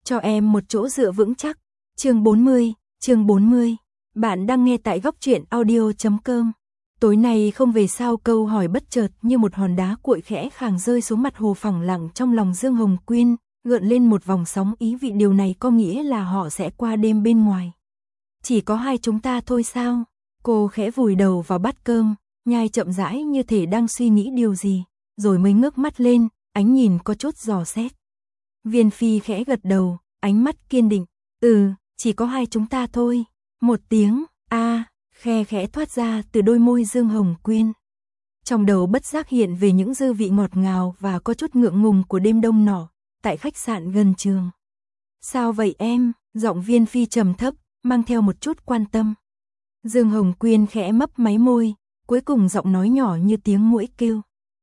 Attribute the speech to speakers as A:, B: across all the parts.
A: Cho em một chỗ dựa vững chắc. Chương 40. Bạn đang nghe tại góc truyện audio.com. Tối nay không về sao câu hỏi bất chợt như một hòn đá cuội khẽ khàng rơi xuống mặt hồ phẳng lặng trong lòng Dương Hồng Quyên, gợn lên một vòng sóng ý vị. Điều này có nghĩa là họ sẽ qua đêm bên ngoài. Chỉ có hai chúng ta thôi sao? Cô khẽ vùi đầu vào bát cơm, nhai chậm rãi như thể đang suy nghĩ điều gì, rồi mới ngước mắt lên, ánh nhìn có chút dò xét. Viên Phi khẽ gật đầu, ánh mắt kiên định. Chỉ có hai chúng ta thôi. Một tiếng khe khẽ thoát ra từ đôi môi Dương Hồng Quyên. Trong đầu bất giác hiện về những dư vị ngọt ngào và có chút ngượng ngùng của đêm đông nọ, tại khách sạn gần trường. Sao vậy em? Giọng Viên Phi trầm thấp, mang theo một chút quan tâm. Dương Hồng Quyên khẽ mấp máy môi, cuối cùng giọng nói nhỏ như tiếng muỗi kêu.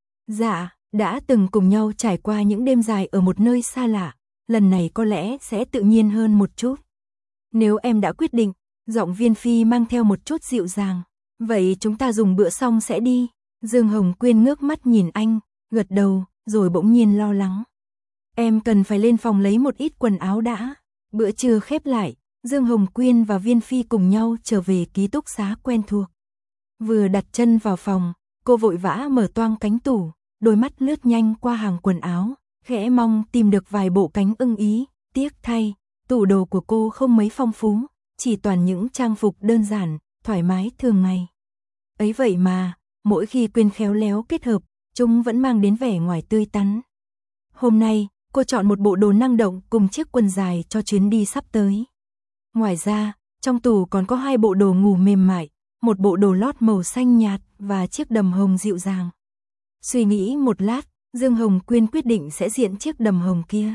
A: Dạ, đã từng cùng nhau trải qua những đêm dài ở một nơi xa lạ, lần này có lẽ sẽ tự nhiên hơn một chút. Nếu em đã quyết định, giọng Viên Phi mang theo một chút dịu dàng, vậy chúng ta dùng bữa xong sẽ đi. Dương Hồng Quyên ngước mắt nhìn anh, gật đầu, rồi bỗng nhiên lo lắng. Em cần phải lên phòng lấy một ít quần áo đã. Bữa trưa khép lại, Dương Hồng Quyên và Viên Phi cùng nhau trở về ký túc xá quen thuộc. Vừa đặt chân vào phòng, cô vội vã mở toang cánh tủ, đôi mắt lướt nhanh qua hàng quần áo, khẽ mong tìm được vài bộ cánh ưng ý. Tiếc thay, tủ đồ của cô không mấy phong phú, chỉ toàn những trang phục đơn giản, thoải mái thường ngày. Ấy vậy mà, mỗi khi Quyên khéo léo kết hợp, chúng vẫn mang đến vẻ ngoài tươi tắn. Hôm nay, cô chọn một bộ đồ năng động cùng chiếc quần dài cho chuyến đi sắp tới. Ngoài ra, trong tủ còn có hai bộ đồ ngủ mềm mại, một bộ đồ lót màu xanh nhạt và chiếc đầm hồng dịu dàng. Suy nghĩ một lát, Dương Hồng Quyên quyết định sẽ diện chiếc đầm hồng kia.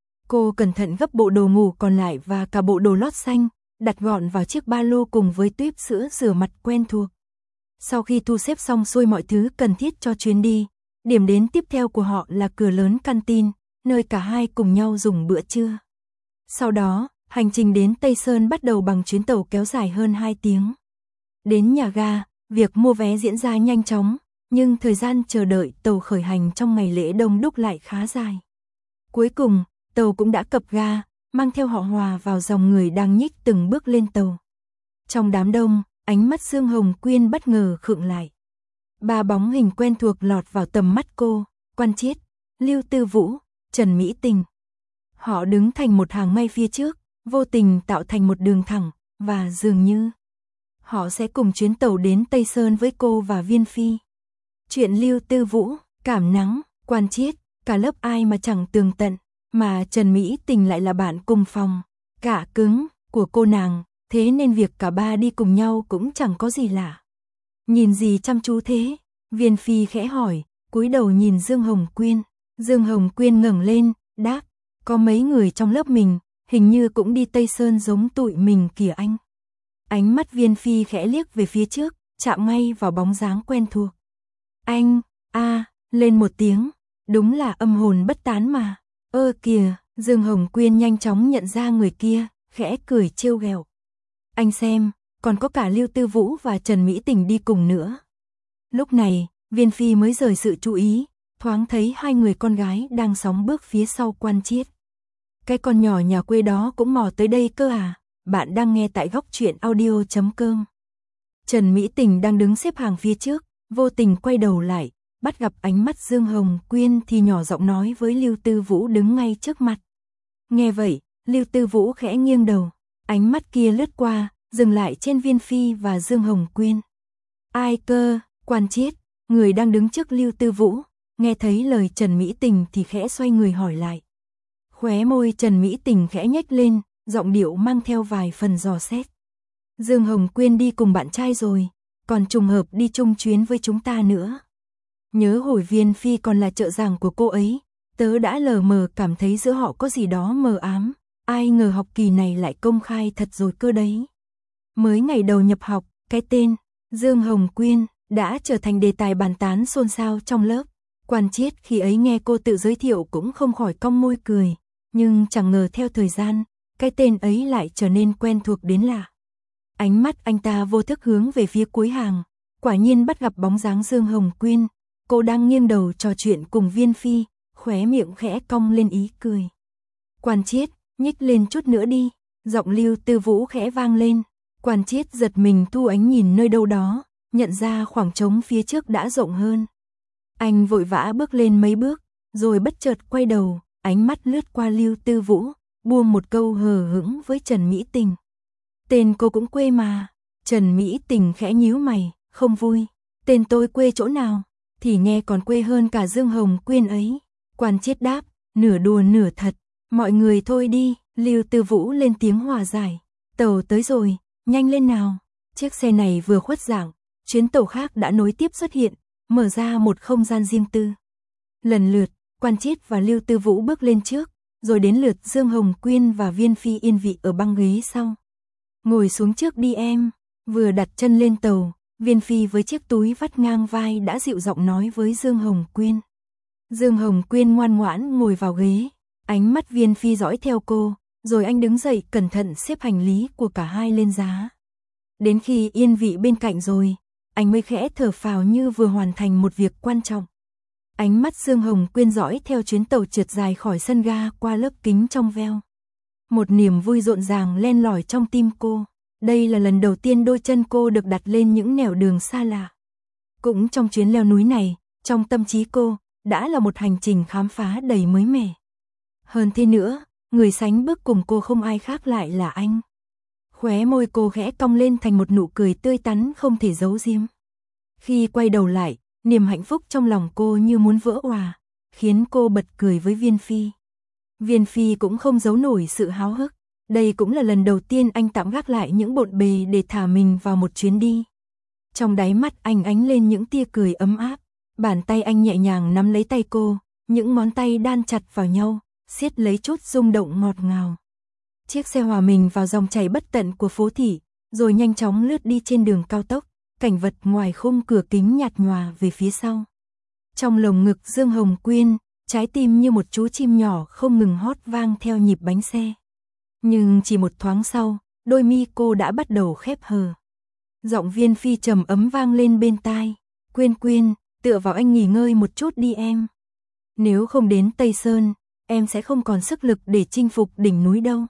A: Cô cẩn thận gấp bộ đồ ngủ còn lại và cả bộ đồ lót xanh, đặt gọn vào chiếc ba lô cùng với tuýp sữa rửa mặt quen thuộc. Sau khi thu xếp xong xuôi mọi thứ cần thiết cho chuyến đi, điểm đến tiếp theo của họ là cửa lớn canteen, nơi cả hai cùng nhau dùng bữa trưa. Sau đó, hành trình đến Tây Sơn bắt đầu bằng chuyến tàu kéo dài hơn 2 tiếng. Đến nhà ga, việc mua vé diễn ra nhanh chóng, nhưng thời gian chờ đợi tàu khởi hành trong ngày lễ đông đúc lại khá dài. Cuối cùng, tàu cũng đã cập ga, mang theo họ hòa vào dòng người đang nhích từng bước lên tàu. Trong đám đông, ánh mắt Dương Hồng Quyên bất ngờ khựng lại. Ba bóng hình quen thuộc lọt vào tầm mắt cô, Quan Chiết, Lưu Tư Vũ, Trần Mỹ Tình. Họ đứng thành một hàng ngay phía trước, vô tình tạo thành một đường thẳng, và dường như họ sẽ cùng chuyến tàu đến Tây Sơn với cô và Viên Phi. Chuyện Lưu Tư Vũ, cảm nắng, Quan Chiết, cả lớp ai mà chẳng tường tận, mà Trần Mỹ Tình lại là bạn cùng phòng, cả cứng, của cô nàng, thế nên việc cả ba đi cùng nhau cũng chẳng có gì lạ. Nhìn gì chăm chú thế? Viên Phi khẽ hỏi, cúi đầu nhìn Dương Hồng Quyên. Dương Hồng Quyên ngẩng lên, đáp, có mấy người trong lớp mình, hình như cũng đi Tây Sơn giống tụi mình kìa anh. Ánh mắt Viên Phi khẽ liếc về phía trước, chạm ngay vào bóng dáng quen thuộc. Anh, lên một tiếng, đúng là âm hồn bất tán mà. Kìa, Dương Hồng Quyên nhanh chóng nhận ra người kia, khẽ cười trêu ghẹo. Anh xem, còn có cả Lưu Tư Vũ và Trần Mỹ Tình đi cùng nữa. Lúc này, Viên Phi mới rời sự chú ý, thoáng thấy hai người con gái đang sóng bước phía sau Quan Chiết. Cái con nhỏ nhà quê đó cũng mò tới đây cơ à? Bạn đang nghe tại góc truyện audio.com. Trần Mỹ Tình đang đứng xếp hàng phía trước, vô tình quay đầu lại, bắt gặp ánh mắt Dương Hồng Quyên thì nhỏ giọng nói với Lưu Tư Vũ đứng ngay trước mặt. Nghe vậy, Lưu Tư Vũ khẽ nghiêng đầu, ánh mắt kia lướt qua, dừng lại trên Viên Phi và Dương Hồng Quyên. Ai cơ? Quan Chiết, người đang đứng trước Lưu Tư Vũ, nghe thấy lời Trần Mỹ Tình thì khẽ xoay người hỏi lại. Khóe môi Trần Mỹ Tình khẽ nhếch lên, giọng điệu mang theo vài phần dò xét. Dương Hồng Quyên đi cùng bạn trai rồi, còn trùng hợp đi chung chuyến với chúng ta nữa. Nhớ hồi Viên Phi còn là trợ giảng của cô ấy, tớ đã lờ mờ cảm thấy giữa họ có gì đó mờ ám, ai ngờ học kỳ này lại công khai thật rồi cơ đấy. Mới ngày đầu nhập học, cái tên Dương Hồng Quyên đã trở thành đề tài bàn tán xôn xao trong lớp. Quan Chiết khi ấy nghe cô tự giới thiệu cũng không khỏi cong môi cười, nhưng chẳng ngờ theo thời gian, cái tên ấy lại trở nên quen thuộc đến lạ. Ánh mắt anh ta vô thức hướng về phía cuối hàng, quả nhiên bắt gặp bóng dáng Dương Hồng Quyên, cô đang nghiêng đầu trò chuyện cùng Viên Phi, khóe miệng khẽ cong lên ý cười. Quan Chiết, nhích lên chút nữa đi, giọng Lưu Tư Vũ khẽ vang lên. Quan Chiết giật mình thu ánh nhìn nơi đâu đó, nhận ra khoảng trống phía trước đã rộng hơn. Anh vội vã bước lên mấy bước, rồi bất chợt quay đầu, ánh mắt lướt qua Lưu Tư Vũ, buông một câu hờ hững với Trần Mỹ Tình. Tên cô cũng quê mà. Trần Mỹ Tình khẽ nhíu mày, không vui. Tên tôi quê chỗ nào? Thì nghe còn quê hơn cả Dương Hồng Quyên ấy. Quan Chiết đáp, nửa đùa nửa thật. Mọi người thôi đi, Lưu Tư Vũ lên tiếng hòa giải. Tàu tới rồi, nhanh lên nào. Chiếc xe này vừa khuất dạng, chuyến tàu khác đã nối tiếp xuất hiện, mở ra một không gian riêng tư. Lần lượt, Quan Chiết và Lưu Tư Vũ bước lên trước, rồi đến lượt Dương Hồng Quyên và Viên Phi yên vị ở băng ghế sau. Ngồi xuống trước đi em. Vừa đặt chân lên tàu, Viên Phi với chiếc túi vắt ngang vai đã dịu giọng nói với Dương Hồng Quyên. Dương Hồng Quyên ngoan ngoãn ngồi vào ghế, ánh mắt Viên Phi dõi theo cô, rồi anh đứng dậy cẩn thận xếp hành lý của cả hai lên giá. Đến khi yên vị bên cạnh rồi, anh mới khẽ thở phào như vừa hoàn thành một việc quan trọng. Ánh mắt Dương Hồng Quyên dõi theo chuyến tàu trượt dài khỏi sân ga qua lớp kính trong veo. Một niềm vui rộn ràng len lỏi trong tim cô. Đây là lần đầu tiên đôi chân cô được đặt lên những nẻo đường xa lạ. Cũng trong chuyến leo núi này, trong tâm trí cô, đã là một hành trình khám phá đầy mới mẻ. Hơn thế nữa, người sánh bước cùng cô không ai khác lại là anh. Khóe môi cô khẽ cong lên thành một nụ cười tươi tắn không thể giấu giếm. Khi quay đầu lại, niềm hạnh phúc trong lòng cô như muốn vỡ òa, khiến cô bật cười với Viên Phi. Viên Phi cũng không giấu nổi sự háo hức. Đây cũng là lần đầu tiên anh tạm gác lại những bộn bề để thả mình vào một chuyến đi. Trong đáy mắt anh ánh lên những tia cười ấm áp. Bàn tay anh nhẹ nhàng nắm lấy tay cô, những ngón tay đan chặt vào nhau, siết lấy chút rung động ngọt ngào. Chiếc xe hòa mình vào dòng chảy bất tận của phố thị, rồi nhanh chóng lướt đi trên đường cao tốc, cảnh vật ngoài khung cửa kính nhạt nhòa về phía sau. Trong lồng ngực Dương Hồng Quyên, trái tim như một chú chim nhỏ không ngừng hót vang theo nhịp bánh xe. Nhưng chỉ một thoáng sau, đôi mi cô đã bắt đầu khép hờ. Giọng Viên Phi trầm ấm vang lên bên tai. Quyên Quyên, tựa vào anh nghỉ ngơi một chút đi em. Nếu không đến Tây Sơn, em sẽ không còn sức lực để chinh phục đỉnh núi đâu.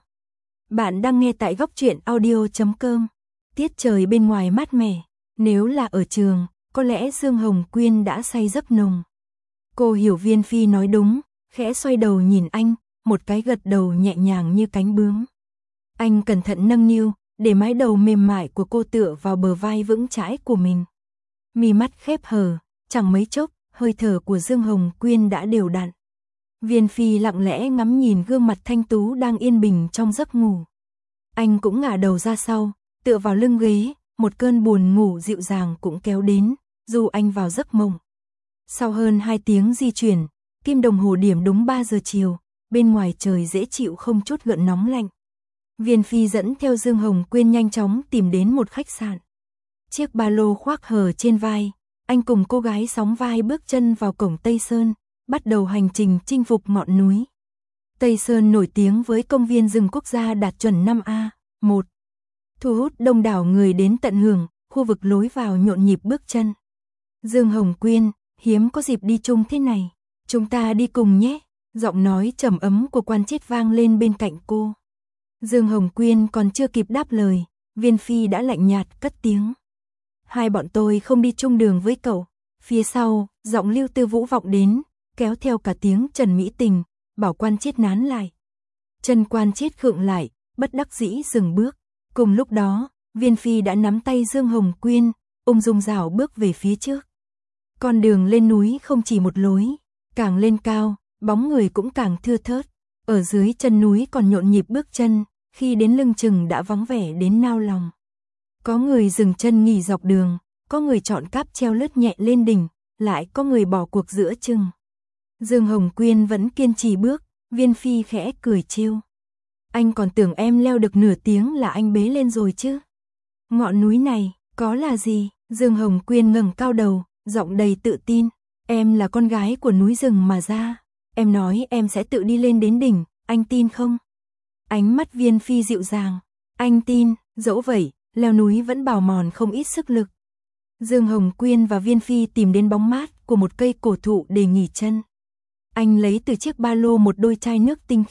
A: Bạn đang nghe tại Góc Truyện Audio.com. Tiết trời bên ngoài mát mẻ. Nếu là ở trường, có lẽ Dương Hồng Quyên đã say giấc nồng. Cô hiểu Viên Phi nói đúng, khẽ xoay đầu nhìn anh, một cái gật đầu nhẹ nhàng như cánh bướm. Anh cẩn thận nâng niu, để mái đầu mềm mại của cô tựa vào bờ vai vững chãi của mình. Mi mắt khép hờ, chẳng mấy chốc, hơi thở của Dương Hồng Quyên đã đều đặn. Viên Phi lặng lẽ ngắm nhìn gương mặt thanh tú đang yên bình trong giấc ngủ. Anh cũng ngả đầu ra sau, tựa vào lưng ghế, một cơn buồn ngủ dịu dàng cũng kéo đến, dù anh vào giấc mộng. Sau hơn 2 tiếng di chuyển, kim đồng hồ điểm đúng 3 giờ chiều, bên ngoài trời dễ chịu không chút gợn nóng lạnh. Viên Phi dẫn theo Dương Hồng Quyên nhanh chóng tìm đến một khách sạn. Chiếc ba lô khoác hờ trên vai, anh cùng cô gái sóng vai bước chân vào cổng Tây Sơn, bắt đầu hành trình chinh phục ngọn núi. Tây Sơn nổi tiếng với công viên rừng quốc gia đạt chuẩn 5A1, thu hút đông đảo người đến tận hưởng, khu vực lối vào nhộn nhịp bước chân. Dương Hồng Quyên, hiếm có dịp đi chung thế này, chúng ta đi cùng nhé. Giọng nói trầm ấm của Quan Chiết vang lên bên cạnh cô. Dương Hồng Quyên còn chưa kịp đáp lời, Viên Phi đã lạnh nhạt cất tiếng. Hai bọn tôi không đi chung đường với cậu. Phía sau, giọng Lưu Tư Vũ vọng đến, kéo theo cả tiếng Trần Mỹ Tình, bảo Quan Chiết nán lại. Chân Quan Chiết khựng lại, bất đắc dĩ dừng bước. Cùng lúc đó, Viên Phi đã nắm tay Dương Hồng Quyên, ung dung dạo bước về phía trước. Con đường lên núi không chỉ một lối, càng lên cao, bóng người cũng càng thưa thớt. Ở dưới chân núi còn nhộn nhịp bước chân, khi đến lưng chừng đã vắng vẻ đến nao lòng. Có người dừng chân nghỉ dọc đường, có người chọn cáp treo lướt nhẹ lên đỉnh, lại có người bỏ cuộc giữa chừng. Dương Hồng Quyên vẫn kiên trì bước, Viên Phi khẽ cười trêu. Anh còn tưởng em leo được nửa tiếng là anh bế lên rồi chứ. Ngọn núi này, có là gì? Dương Hồng Quyên ngẩng cao đầu, giọng đầy tự tin. Em là con gái của núi rừng mà ra. Em nói em sẽ tự đi lên đến đỉnh, anh tin không? Ánh mắt Viên Phi dịu dàng. Anh tin, dẫu vậy, leo núi vẫn bào mòn không ít sức lực. Dương Hồng Quyên và Viên Phi tìm đến bóng mát của một cây cổ thụ để nghỉ chân. Anh lấy từ chiếc ba lô một đôi chai nước tinh khiết,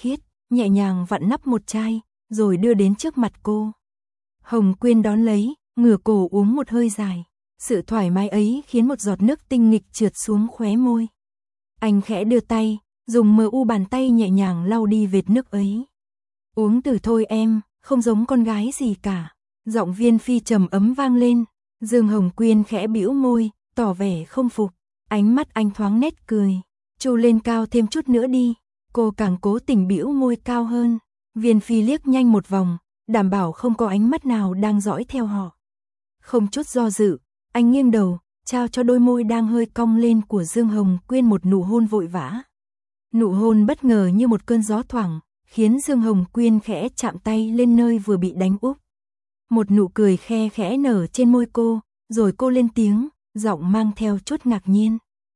A: nhẹ nhàng vặn nắp một chai, rồi đưa đến trước mặt cô. Hồng Quyên đón lấy, ngửa cổ uống một hơi dài. Sự thoải mái ấy khiến một giọt nước tinh nghịch trượt xuống khóe môi. Anh khẽ đưa tay, dùng mờ u bàn tay nhẹ nhàng lau đi vệt nước ấy. Uống từ thôi em, không giống con gái gì cả. Giọng Viên Phi trầm ấm vang lên. Dương Hồng Quyên khẽ bĩu môi, tỏ vẻ không phục. Ánh mắt anh thoáng nét cười. Chu lên cao thêm chút nữa đi. Cô càng cố tình bĩu môi cao hơn. Viên Phi liếc nhanh một vòng, đảm bảo không có ánh mắt nào đang dõi theo họ. Không chút do dự, anh nghiêng đầu, trao cho đôi môi đang hơi cong lên của Dương Hồng Quyên một nụ hôn vội vã. Nụ hôn bất ngờ như một cơn gió thoảng, khiến Dương Hồng Quyên khẽ chạm tay lên nơi vừa bị đánh úp. Một nụ cười khe khẽ nở trên môi cô, rồi cô lên tiếng, giọng mang theo chút ngạc nhiên.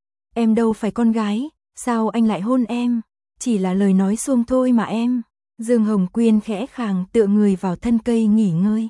A: Em đâu phải con gái, sao anh lại hôn em? Chỉ là lời nói suông thôi mà em. Dương Hồng Quyên khẽ khàng tựa người vào thân cây nghỉ ngơi.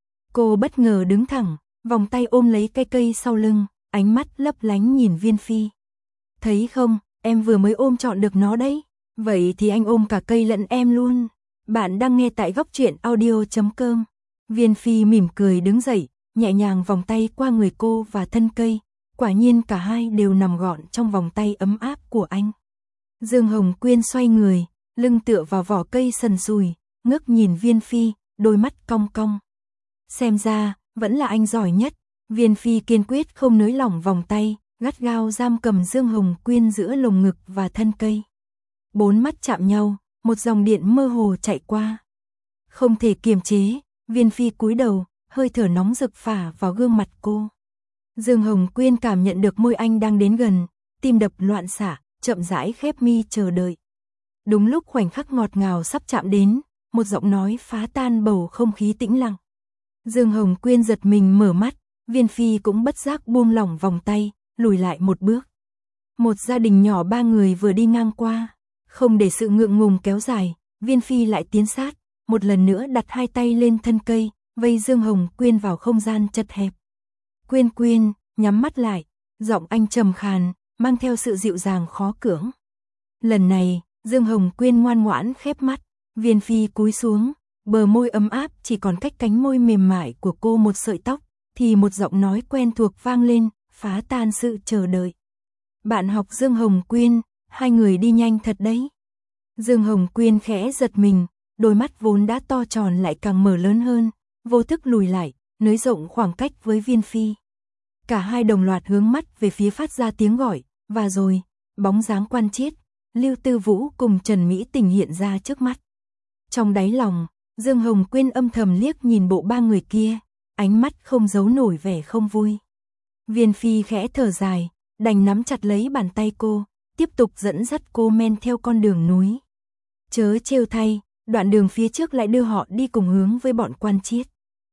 A: Cô bất ngờ đứng thẳng, vòng tay ôm lấy cây cây sau lưng, ánh mắt lấp lánh nhìn Viên Phi. Thấy không, em vừa mới ôm trọn được nó đấy. Vậy thì anh ôm cả cây lẫn em luôn. Bạn đang nghe tại góc truyện audio.com. Viên Phi mỉm cười đứng dậy, nhẹ nhàng vòng tay qua người cô và thân cây. Quả nhiên cả hai đều nằm gọn trong vòng tay ấm áp của anh. Dương Hồng Quyên xoay người, lưng tựa vào vỏ cây sần sùi, ngước nhìn Viên Phi, đôi mắt cong cong. Xem ra, vẫn là anh giỏi nhất. Viên Phi kiên quyết không nới lỏng vòng tay, gắt gao giam cầm Dương Hồng Quyên giữa lồng ngực và thân cây. Bốn mắt chạm nhau, một dòng điện mơ hồ chạy qua. Không thể kiềm chế, Viên Phi cúi đầu, hơi thở nóng rực phả vào gương mặt cô. Dương Hồng Quyên cảm nhận được môi anh đang đến gần, tim đập loạn xạ, chậm rãi khép mi chờ đợi. Đúng lúc khoảnh khắc ngọt ngào sắp chạm đến, một giọng nói phá tan bầu không khí tĩnh lặng. Dương Hồng Quyên giật mình mở mắt, Viên Phi cũng bất giác buông lỏng vòng tay, lùi lại một bước. Một gia đình nhỏ ba người vừa đi ngang qua, không để sự ngượng ngùng kéo dài, Viên Phi lại tiến sát, một lần nữa đặt hai tay lên thân cây, vây Dương Hồng Quyên vào không gian chật hẹp. Quyên Quyên, nhắm mắt lại, giọng anh trầm khàn, mang theo sự dịu dàng khó cưỡng. Lần này, Dương Hồng Quyên ngoan ngoãn khép mắt, Viên Phi cúi xuống, bờ môi ấm áp chỉ còn cách cánh môi mềm mại của cô một sợi tóc, thì một giọng nói quen thuộc vang lên, phá tan sự chờ đợi. Bạn học Dương Hồng Quyên, hai người đi nhanh thật đấy. Dương Hồng Quyên khẽ giật mình, đôi mắt vốn đã to tròn lại càng mở lớn hơn, vô thức lùi lại, nới rộng khoảng cách với Viên Phi. Cả hai đồng loạt hướng mắt về phía phát ra tiếng gọi, và rồi, bóng dáng Quan Chiết, Lưu Tư Vũ cùng Trần Mỹ Tình hiện ra trước mắt. Trong đáy lòng, Dương Hồng Quyên âm thầm liếc nhìn bộ ba người kia, ánh mắt không giấu nổi vẻ không vui. Viên Phi khẽ thở dài, đành nắm chặt lấy bàn tay cô, tiếp tục dẫn dắt cô men theo con đường núi. Chớ trêu thay, đoạn đường phía trước lại đưa họ đi cùng hướng với bọn Quan Chiết.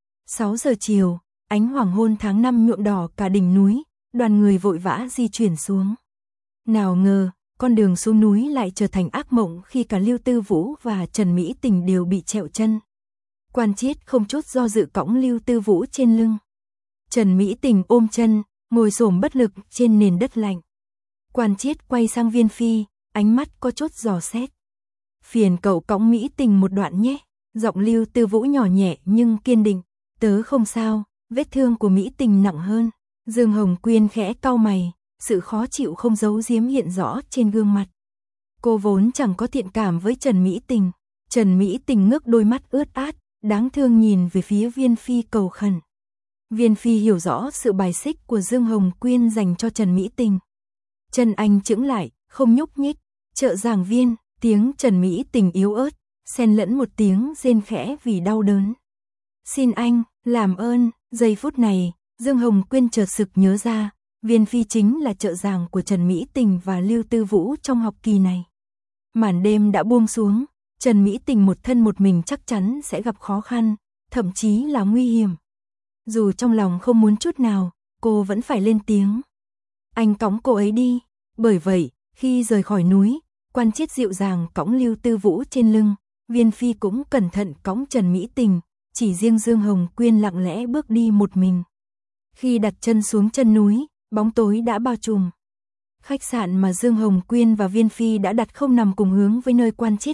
A: 6 giờ chiều, ánh hoàng hôn tháng 5 nhuộm đỏ cả đỉnh núi, đoàn người vội vã di chuyển xuống. Nào ngờ, con đường xuống núi lại trở thành ác mộng khi cả Lưu Tư Vũ và Trần Mỹ Tình đều bị trẹo chân. Quan Chiết không chút do dự cõng Lưu Tư Vũ trên lưng. Trần Mỹ Tình ôm chân, ngồi xổm bất lực trên nền đất lạnh. Quan Chiết quay sang Viên Phi, ánh mắt có chút dò xét. Phiền cậu cõng Mỹ Tình một đoạn nhé. Giọng Lưu Tư Vũ nhỏ nhẹ nhưng kiên định. Tớ không sao, vết thương của Mỹ Tình nặng hơn. Dương Hồng Quyên khẽ cau mày, sự khó chịu không giấu giếm hiện rõ trên gương mặt. Cô vốn chẳng có thiện cảm với Trần Mỹ Tình. Trần Mỹ Tình ngước đôi mắt ướt át, đáng thương nhìn về phía Viên Phi cầu khẩn. Viên Phi hiểu rõ sự bài xích của Dương Hồng Quyên dành cho Trần Mỹ Tình. Chân anh chững lại, không nhúc nhích. Trợ giảng viên, tiếng Trần Mỹ Tình yếu ớt, xen lẫn một tiếng rên khẽ vì đau đớn. Xin anh, làm ơn. Giây phút này, Dương Hồng Quyên chợt sực nhớ ra, Viên Phi chính là trợ giảng của Trần Mỹ Tình và Lưu Tư Vũ trong học kỳ này. Màn đêm đã buông xuống, Trần Mỹ Tình một thân một mình chắc chắn sẽ gặp khó khăn, thậm chí là nguy hiểm. Dù trong lòng không muốn chút nào, cô vẫn phải lên tiếng. Anh cõng cô ấy đi. Bởi vậy, khi rời khỏi núi, Quan Chiết dịu dàng cõng Lưu Tư Vũ trên lưng, Viên Phi cũng cẩn thận cõng Trần Mỹ Tình, chỉ riêng Dương Hồng Quyên lặng lẽ bước đi một mình. Khi đặt chân xuống chân núi, bóng tối đã bao trùm. Khách sạn mà Dương Hồng Quyên và Viên Phi đã đặt không nằm cùng hướng với nơi Quan Chiết ở,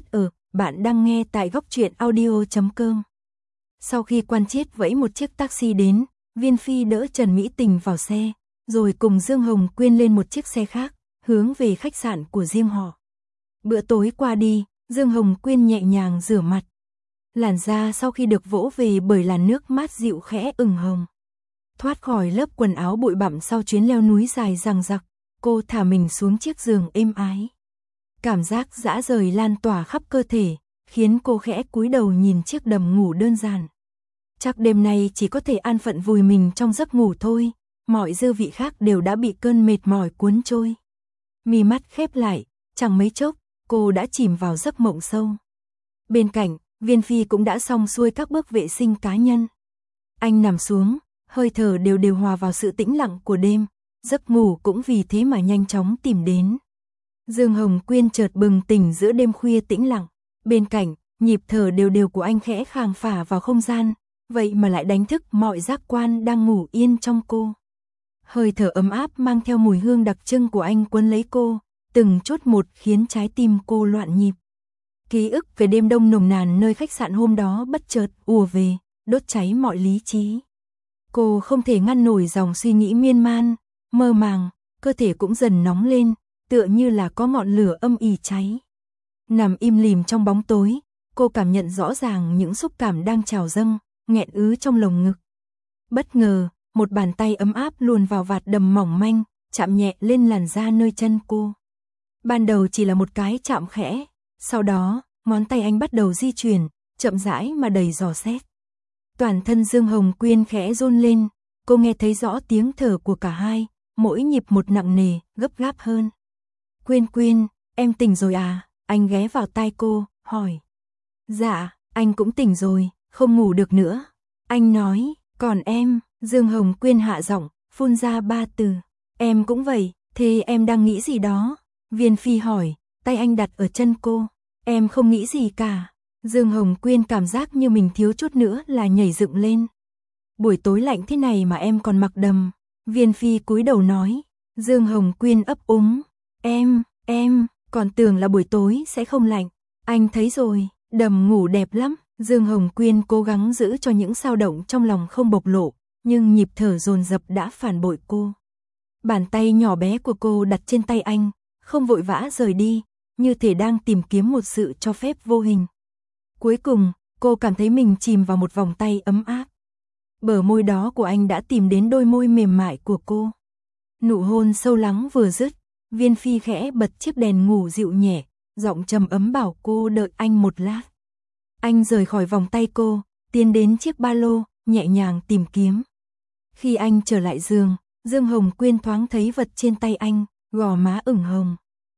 A: Bạn đang nghe tại góc truyện audio.com. Sau khi Quan Chiết vẫy một chiếc taxi đến, Viên Phi đỡ Trần Mỹ Tình vào xe, rồi cùng Dương Hồng Quyên lên một chiếc xe khác, hướng về khách sạn của riêng họ. Bữa tối qua đi, Dương Hồng Quyên nhẹ nhàng rửa mặt. Làn da sau khi được vỗ về bởi làn nước mát dịu khẽ ửng hồng. Thoát khỏi lớp quần áo bụi bặm sau chuyến leo núi dài dằng dặc, cô thả mình xuống chiếc giường êm ái. Cảm giác dã rời lan tỏa khắp cơ thể, khiến cô khẽ cúi đầu nhìn chiếc đầm ngủ đơn giản. Chắc đêm nay chỉ có thể an phận vùi mình trong giấc ngủ thôi, mọi dư vị khác đều đã bị cơn mệt mỏi cuốn trôi. Mi mắt khép lại, chẳng mấy chốc, cô đã chìm vào giấc mộng sâu. Bên cạnh, Viên Phi cũng đã xong xuôi các bước vệ sinh cá nhân. Anh nằm xuống, hơi thở đều đều hòa vào sự tĩnh lặng của đêm, giấc ngủ cũng vì thế mà nhanh chóng tìm đến. Dương Hồng Quyên chợt bừng tỉnh giữa đêm khuya tĩnh lặng, bên cạnh, nhịp thở đều đều của anh khẽ khàng phả vào không gian, vậy mà lại đánh thức mọi giác quan đang ngủ yên trong cô. Hơi thở ấm áp mang theo mùi hương đặc trưng của anh quấn lấy cô, từng chút một khiến trái tim cô loạn nhịp. Ký ức về đêm đông nồng nàn nơi khách sạn hôm đó bất chợt ùa về, đốt cháy mọi lý trí. Cô không thể ngăn nổi dòng suy nghĩ miên man, mơ màng, cơ thể cũng dần nóng lên, tựa như là có ngọn lửa âm ỉ cháy. Nằm im lìm trong bóng tối, cô cảm nhận rõ ràng những xúc cảm đang trào dâng, nghẹn ứ trong lồng ngực. Bất ngờ, một bàn tay ấm áp luồn vào vạt đầm mỏng manh, chạm nhẹ lên làn da nơi chân cô. Ban đầu chỉ là một cái chạm khẽ, sau đó, ngón tay anh bắt đầu di chuyển, chậm rãi mà đầy dò xét. Toàn thân Dương Hồng Quyên khẽ run lên, cô nghe thấy rõ tiếng thở của cả hai, mỗi nhịp một nặng nề, gấp gáp hơn. Quyên Quyên, em tỉnh rồi à? Anh ghé vào tai cô, hỏi. Dạ, anh cũng tỉnh rồi, không ngủ được nữa. Anh nói, còn em, Dương Hồng Quyên hạ giọng, phun ra 3 từ. Em cũng vậy, thế em đang nghĩ gì đó? Viên Phi hỏi, tay anh đặt ở chân cô. Em không nghĩ gì cả. Dương Hồng Quyên cảm giác như mình thiếu chút nữa là nhảy dựng lên. Buổi tối lạnh thế này mà em còn mặc đầm. Viên Phi cúi đầu nói. Dương Hồng Quyên ấp úng. Em, còn tưởng là buổi tối sẽ không lạnh. Anh thấy rồi, đầm ngủ đẹp lắm. Dương Hồng Quyên cố gắng giữ cho những dao động trong lòng không bộc lộ, nhưng nhịp thở dồn dập đã phản bội cô. Bàn tay nhỏ bé của cô đặt trên tay anh, không vội vã rời đi, như thể đang tìm kiếm một sự cho phép vô hình. Cuối cùng, cô cảm thấy mình chìm vào một vòng tay ấm áp. Bờ môi đó của anh đã tìm đến đôi môi mềm mại của cô. Nụ hôn sâu lắng vừa dứt, Viên Phi khẽ bật chiếc đèn ngủ dịu nhẹ, giọng trầm ấm bảo cô đợi anh một lát. Anh rời khỏi vòng tay cô, tiến đến chiếc ba lô, nhẹ nhàng tìm kiếm. Khi anh trở lại giường, Dương Hồng Quyên thoáng thấy vật trên tay anh, gò má ửng hồng.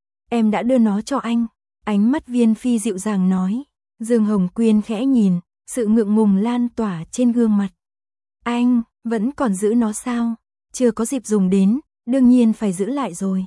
A: Em đã đưa nó cho anh. Ánh mắt Viên Phi dịu dàng nói. Dương Hồng Quyên khẽ nhìn, sự ngượng ngùng lan tỏa trên gương mặt. Anh, vẫn còn giữ nó sao? Chưa có dịp dùng đến, đương nhiên phải giữ lại rồi.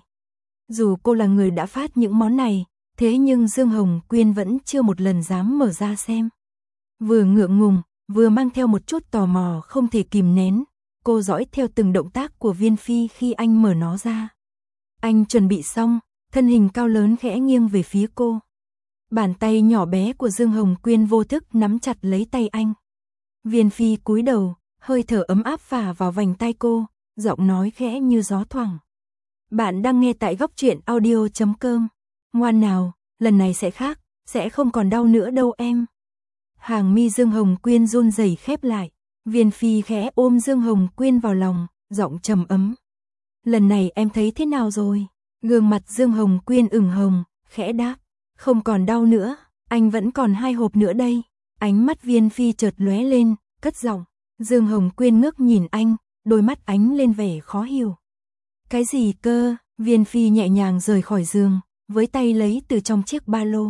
A: Dù cô là người đã phát những món này, thế nhưng Dương Hồng Quyên vẫn chưa một lần dám mở ra xem. Vừa ngượng ngùng, vừa mang theo một chút tò mò không thể kìm nén, cô dõi theo từng động tác của Viên Phi khi anh mở nó ra. Anh chuẩn bị xong, thân hình cao lớn khẽ nghiêng về phía cô. Bàn tay nhỏ bé của Dương Hồng Quyên vô thức nắm chặt lấy tay anh. Viên Phi cúi đầu, hơi thở ấm áp phả vào vành tai cô, giọng nói khẽ như gió thoảng. Bạn đang nghe tại góc truyện audio.com. Ngoan nào, lần này sẽ khác, sẽ không còn đau nữa đâu em. Hàng mi Dương Hồng Quyên run rẩy khép lại. Viên Phi khẽ ôm Dương Hồng Quyên vào lòng, giọng trầm ấm. Lần này em thấy thế nào rồi? Gương mặt Dương Hồng Quyên ửng hồng, khẽ đáp. Không còn đau nữa, anh vẫn còn 2 hộp nữa đây. Ánh mắt Viên Phi chợt lóe lên, cất giọng. Dương Hồng Quyên ngước nhìn anh, đôi mắt ánh lên vẻ khó hiểu. Cái gì cơ? Viên Phi nhẹ nhàng rời khỏi giường, với tay lấy từ trong chiếc ba lô.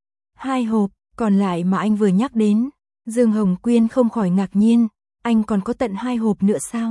A: 2 hộp, còn lại mà anh vừa nhắc đến. Dương Hồng Quyên không khỏi ngạc nhiên, anh còn có tận 2 hộp nữa sao?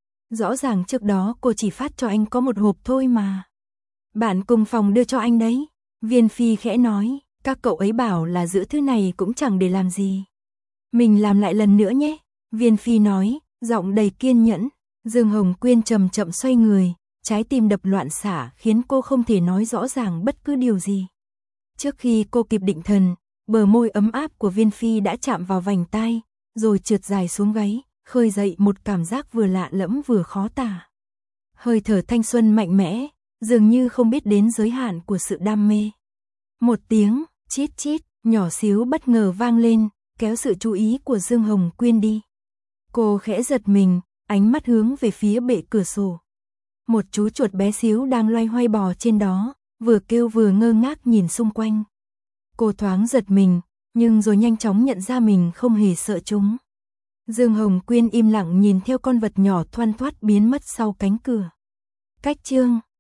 A: Rõ ràng trước đó cô chỉ phát cho anh có 1 hộp thôi mà. Bạn cùng phòng đưa cho anh đấy. Viên Phi khẽ nói, các cậu ấy bảo là giữ thứ này cũng chẳng để làm gì. Mình làm lại lần nữa nhé. Viên Phi nói, giọng đầy kiên nhẫn. Dương Hồng Quyên chậm chậm xoay người, trái tim đập loạn xạ khiến cô không thể nói rõ ràng bất cứ điều gì. Trước khi cô kịp định thần, bờ môi ấm áp của Viên Phi đã chạm vào vành tai, rồi trượt dài xuống gáy, khơi dậy một cảm giác vừa lạ lẫm vừa khó tả. Hơi thở thanh xuân mạnh mẽ, dường như không biết đến giới hạn của sự đam mê. Một tiếng, chít chít, nhỏ xíu bất ngờ vang lên, kéo sự chú ý của Dương Hồng Quyên đi. Cô khẽ giật mình, ánh mắt hướng về phía bệ cửa sổ. Một chú chuột bé xíu đang loay hoay bò trên đó, vừa kêu vừa ngơ ngác nhìn xung quanh. Cô thoáng giật mình, nhưng rồi nhanh chóng nhận ra mình không hề sợ chúng. Dương Hồng Quyên im lặng nhìn theo con vật nhỏ thoăn thoắt biến mất sau cánh cửa. Cách chương